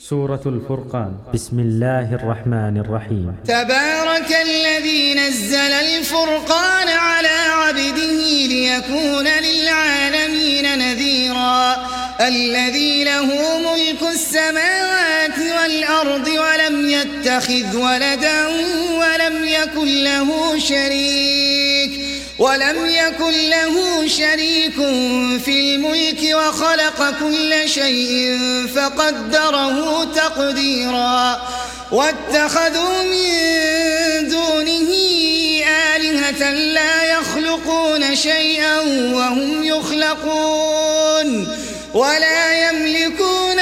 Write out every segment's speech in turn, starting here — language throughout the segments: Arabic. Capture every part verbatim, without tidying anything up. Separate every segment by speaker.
Speaker 1: سورة الفرقان. بسم الله الرحمن الرحيم.
Speaker 2: تبارك الذي نزل الفرقان على عبده ليكون للعالمين نذيرا الذي له ملك السماوات والأرض ولم يتخذ ولدا ولم يكن له شريك ولم يكن له شريك في الملك وخلق كل شيء فقدره تقديرا واتخذوا من دونه آلهة لا يخلقون شيئا وهم يخلقون ولا يملكون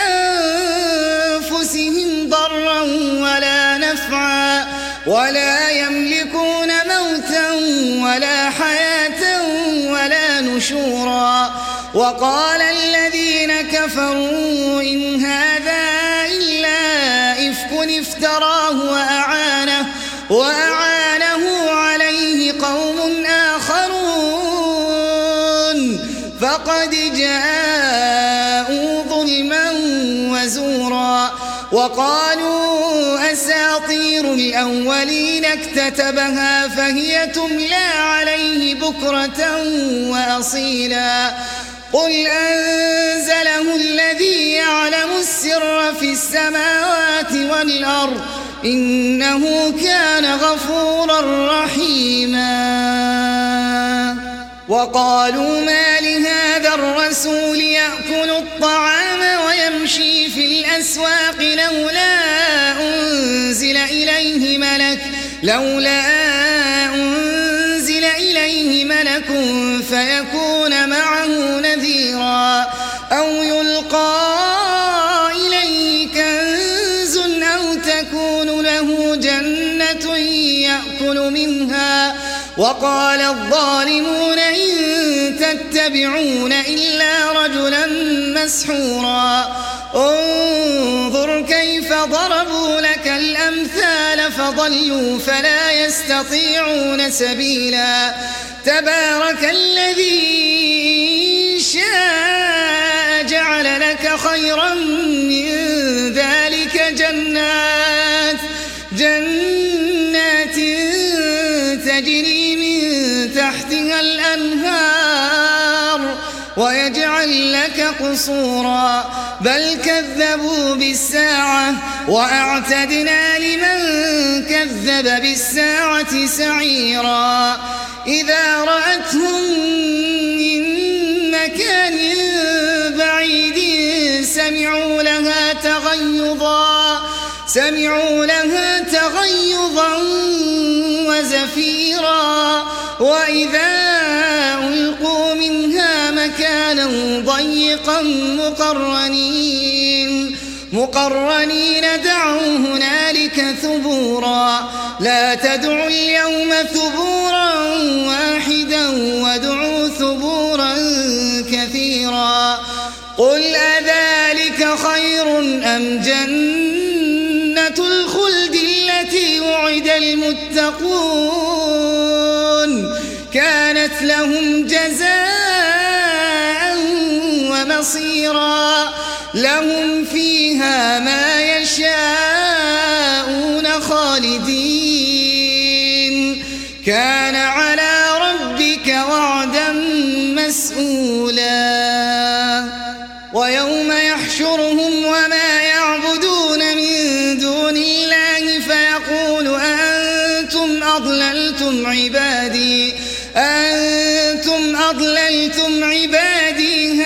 Speaker 2: لأنفسهم ضرا ولا نفعا ولا يملكون موتا ولا حياة ولا نشورا وقال الذين كفروا إن هذا إلا إفك افتراه وأعانه, وأعانه عليه قوم آخرون فقد جاءوا ظلما وزورا وقالوا أساطير الأولين اكتتبها فهي تملى عليه بكرة وأصيلا قل أنزله الذي يعلم السر في السماوات والأرض إنه كان غفورا رحيما وقالوا ما لهذا الرسول يأكل الطعام ويمشي في الأسواق لولا أنزل إليه ملك لولا أنزل إليه ملك فيكون معه نذيرا أو يلقى إليه كنز أو تكون له جنة يأكل منها وقال الظالمون إن تتبعون إلا رجلا مسحورا انظر كيف ضربوا لك الأمثال فضلوا فلا يستطيعون سبيلا تبارك الذي شاء جعل لك خيرا من ذلك جنات جنات تجري من تحتها الأنهار ويجعل لك قصورا بل كذبوا بالساعة وأعتدنا لمن كذب بالساعة سعيرا إذا رأتهم من مكان بعيد سمعوا لها تغيظا سمعوا لها تغيظا وزفيرا وإذا ألقوا منها مكانا ضيقا مقرنين مقرنين دعوا هنالك ثبورا لا تدعوا اليوم ثبورا واحدا وادعوا ثبورا كثيرا قل أذلك خير أم جنة الخلد التي وعد المتقون كانت لهم جزاء ومصيرا لهم فيها ما يشاءون خالدين كان على ربك وعدا مسئولا ويوم يحشرهم وما يعبدون من دون الله فيقول أنتم أضللتم عبادي أنتم أضللتم عبادي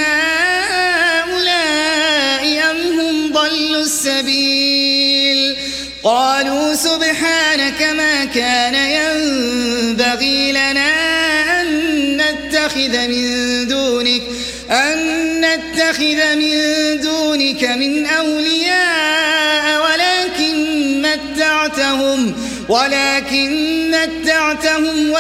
Speaker 2: هؤلاء أم هم ضلوا السبيل قالوا سبحانك ما كان ينبغي لنا أن نتخذ من دونك أن نتخذ من دونك من أولياء ولكن متعتهم ولكن متعتهم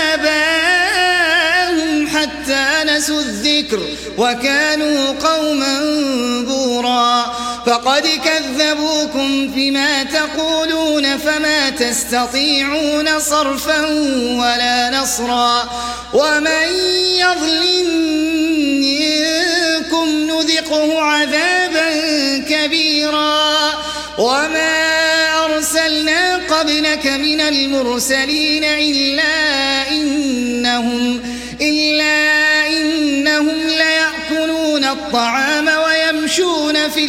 Speaker 2: وآباءهم حتى نسوا الذكر وكانوا قوما بورا فقد كذبوكم فيما تقولون فما تستطيعون صرفا ولا نصرا ومن يظلم منكم نذق نذقه عذابا كبيرا وما أرسلنا قبلك من المرسلين إلا إنهم, إلا إنهم ليأكلون الطعام ويمشون في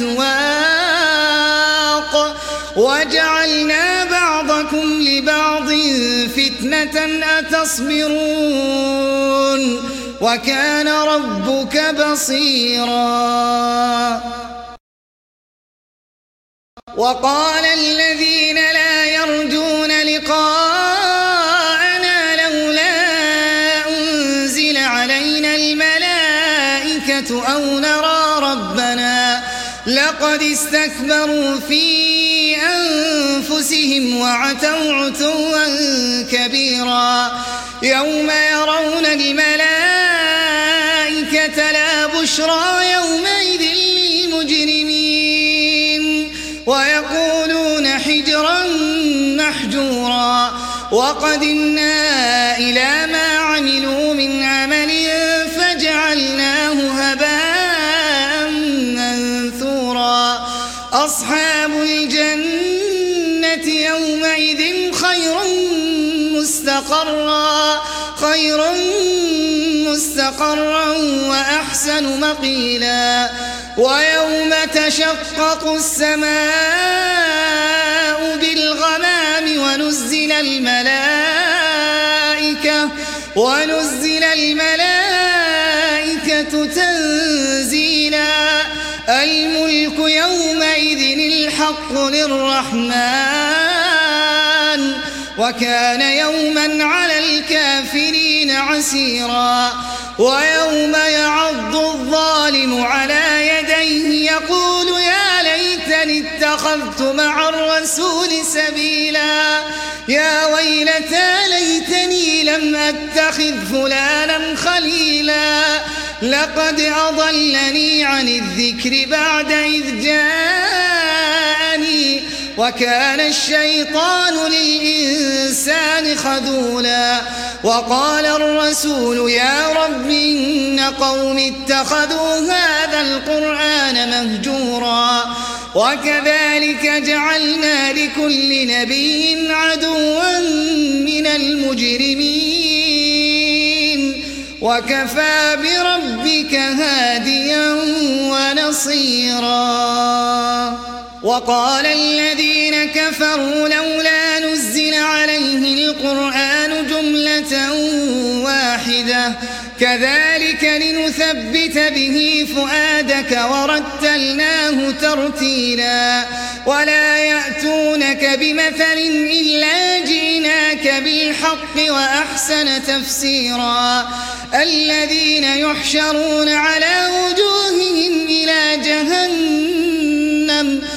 Speaker 2: الأسواق وجعلنا بعضكم لبعض فتنة أتصبرون وكان ربك بصيرا. وقال الذين لا يرجون لقاءنا لولا أنزل علينا الملائكة أو نرى ربنا لقد استكبروا في أنفسهم وعتوا عتوا كبيرا يوم يرون الملائكة لا بشرى يومئذ للمجرمين ويقولون حجرا محجورا وقدمنا إلى ما عملوا من عمل فجعلناه هباء منثورا. أصحاب الجنة يومئذ خير مستقرا خير مستقرا وأحسن مقيلا. ويوم تشقق السماء بالغمام ونزل الملائكة ونزل الملائكة تنزيلا. الملك يومئذ الحق للرحمن وكان يوما على الكافرين عسيرا. ويوم يعض الظالم على يديه يقول يا ليتني اتخذت مع الرسول سبيلا يا ويلتى ليتني لم أتخذ فلانا خليلا لقد أضلني عن الذكر بعد إذ جاءني وكان الشيطان للإنسان خذولا. وقال الرسول يا رب إن قوم اتخذوا هذا القرآن مهجورا وكذلك جعلنا لكل نبي عدوا من المجرمين وكفى بربك هاديا ونصيرا. وقال الذين كفروا لولا نزل عليه القرآن جملة واحدة كذلك لنثبت به فؤادك ورتلناه ترتيلا. ولا يأتونك بمثل إلا جئناك بالحق وأحسن تفسيرا. الذين يحشرون على وجوههم إلى جهنم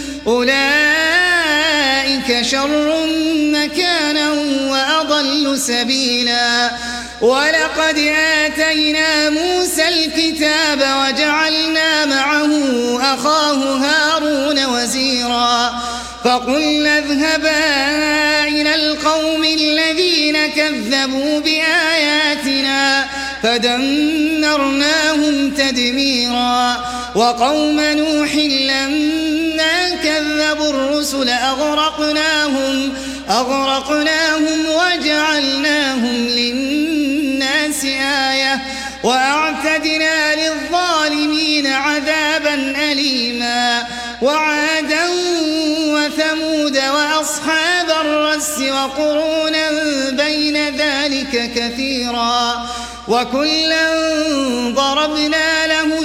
Speaker 2: أولئك شر مكانا وأضل سبيلا. ولقد آتينا موسى الكتاب وجعلنا معه أخاه هارون وزيرا فقلنا اذهبا إلى القوم الذين كذبوا بآياتنا فدمرناهم تدميرا. وقوم نوح لما كذبوا الرسل أغرقناهم أغرقناهم وجعلناهم للناس آية وأعتدنا للظالمين عذابا أليما. وعادا وثمود وأصحاب الرس وقرونا بين ذلك كثيرا وكلا ضربنا له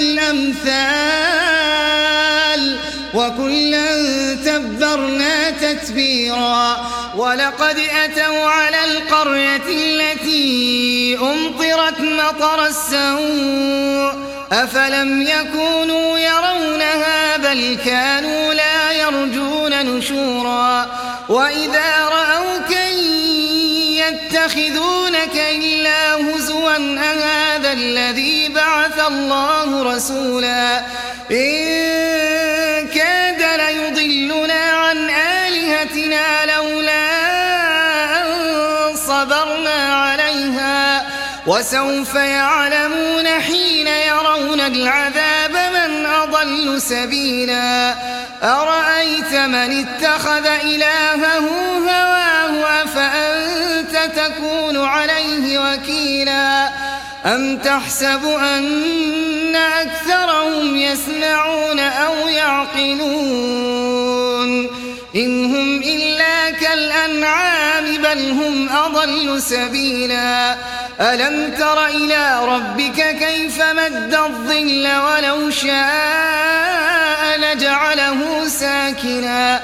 Speaker 2: الأمثال وكلا تبرنا تتبيرا. ولقد أتوا على القرية التي أمطرت مطر السوء أفلم يكونوا يرونها بل كانوا لا يرجون نشورا. وإذا رأوك يتخذونك إلا هزوا أهذا الذي بعث الله رسولا إن كاد ليضلنا عن آلهتنا لولا أن صبرنا عليها وسوف يعلمون حين يرون العذاب من أضل سبيلا أرأيت من اتخذ إلهه هواه أفأنت تكون عليه وكيلا أم تحسب أن أكثرهم يسمعون أو يعقلون إن هم إلا كالأنعام بل هم أضل سبيلا ألم تر إلى ربك كيف مد الظل ولو شاء لجعله ساكنا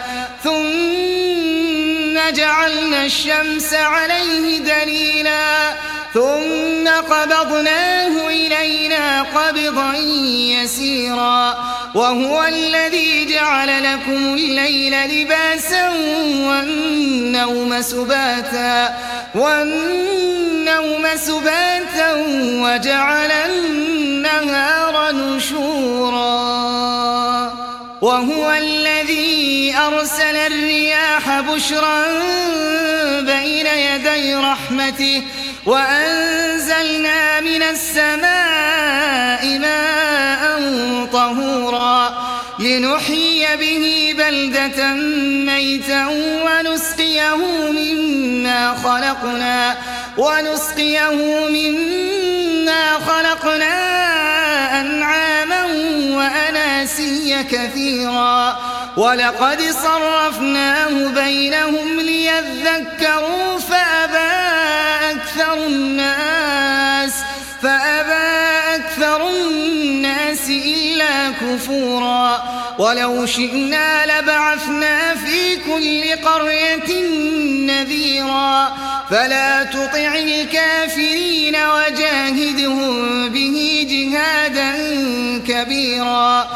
Speaker 2: ثم جعلنا الشمس عليه دليلا ثم قبضناه إلينا قبضا يسيرا وهو الذي جعل لكم الليل لباسا والنوم سباتا والنوم سباتا وجعل النهار نشورا وهو الذي أرسل الرياح بشرا بين يدي رحمته وأنزلنا من السماء ماء طهورا لنحيي به بلدة ميتا ونسقيه مما خلقنا ونسقيه مما خلقنا أنعاما وأناسيا كثيرا ولقد صرفناه بينهم ليذكروا فأبى أكثر الناس فأبى أكثر الناس إلا كفورا ولو شئنا لبعثنا في كل قرية نذيرا فلا تطع الكافرين وجاهدهم به جهادا كبيرا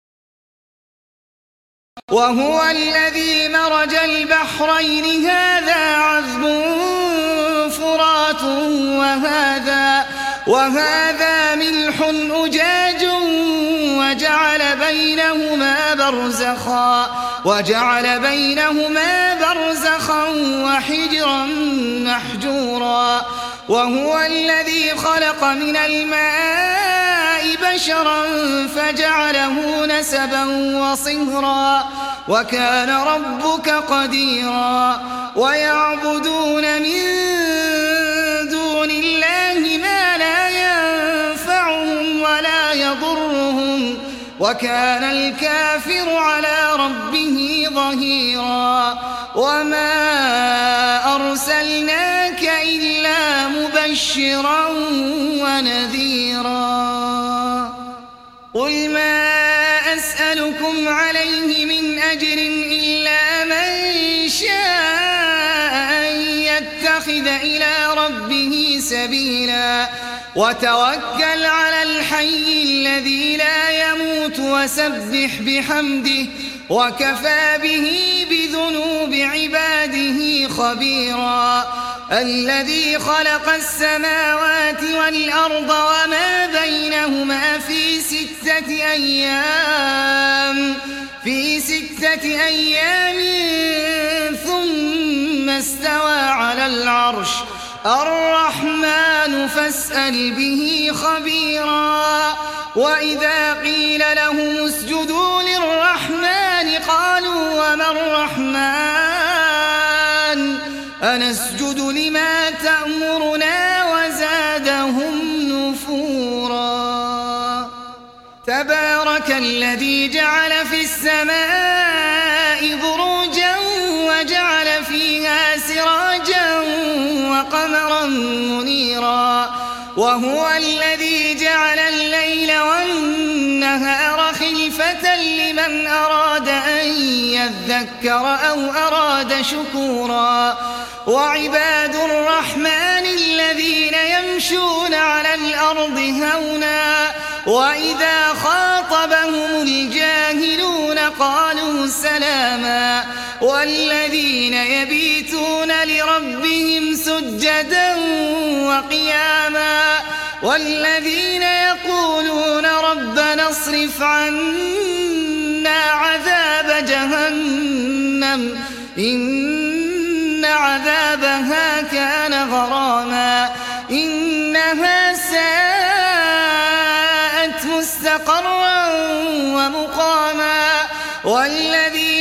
Speaker 2: وهو الذي مرج البحرين هذا عذب فرات وهذا وهذا ملح أجاج وجعل بينهما برزخا وجعل بينهما برزخا وحجرا محجورا وهو الذي خلق من الماء بشرا فجعله نسبا وصهرا وكان ربك قديرا ويعبدون من دون الله ما لا ينفعهم ولا يضرهم وكان الكافر على ربه ظهيرا وما أرسلناك إلا مبشرا ونذيرا قل ما أسألكم عليه من أجر إلا من شاء أن يتخذ إلى ربه سبيلا وتوكل على الحي الذي لا يموت وسبح بحمده وكفى به بذنوب عباده خبيرا الذي خلق السماوات والأرض وما بينهما في ستة أيام في ستة أيام ثم استوى على العرش الرحمن فاسأل به خبيرا وإذا قيل لهم اسجدوا للرحمن قالوا وما الرحمن أنسجد لما تأمرنا وزادهم نفورا تبارك الذي جعل في السماء بروجا وجعل فيها سراجا وقمرا منيرا وهو الذي جعل الليل والنهار خلفة لمن أراد أن يذكر أو أراد شكورا وعباد الرحمن الذين يمشون على الأرض هونا وإذا خاطبهم الجاهلون قالوا سلاما والذين يبيتون لربهم سجدا وقياما والذين يقولون ربنا اصرف عنا عذاب جهنم إن عذابها كان غراما إنها ساءت مستقرا ومقاما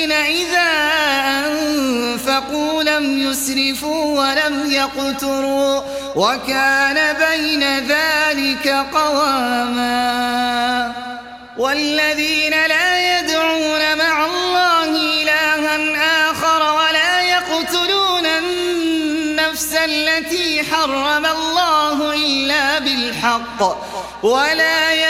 Speaker 2: والذين إذا أنفقوا لم يسرفوا ولم يقتروا وكان بين ذلك قواما والذين لا يدعون مع الله إلها آخر ولا يقتلون النفس التي حرم الله إلا بالحق ولا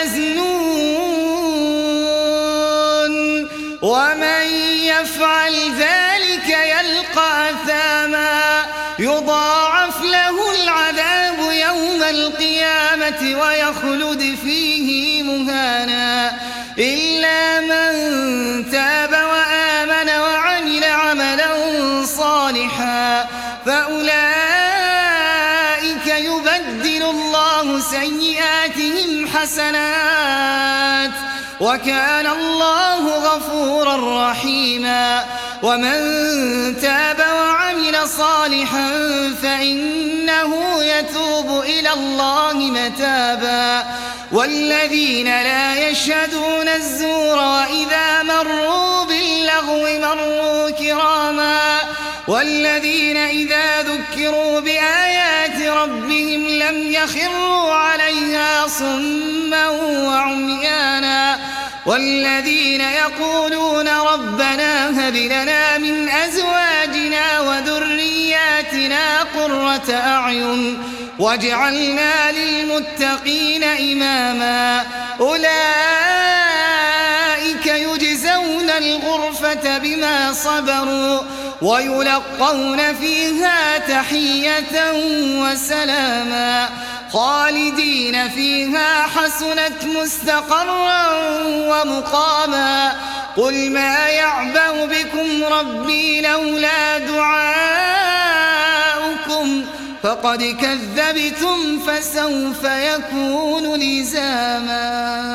Speaker 2: يزنون ومن يفعل ذلك يلقى أثاما يضاعف له العذاب يوم القيامة ويخلد فيه مهانا إلا من تاب وآمن وعمل عملا صالحا فأولئك يبدل الله سيئاتهم حسنات وكان الله غفورا رحيما ومن تاب وعمل صالحا فإنه يتوب إلى الله متابا والذين لا يشهدون الزور وإذا مروا باللغو مروا كراما والذين إذا ذكروا بآيات ربهم لم يخروا عليها صما وعميانا والذين يقولون ربنا هب لنا من أزواجنا وذرياتنا قرة أعين واجعلنا للمتقين إماما أولئك يجزون الغرفة بما صبروا ويلقون فيها تحية وسلاما خالدين فيها حسنت مستقرا ومقاما قل ما يعبأ بكم ربي لولا دعاؤكم فقد كذبتم فسوف يكون لزاما.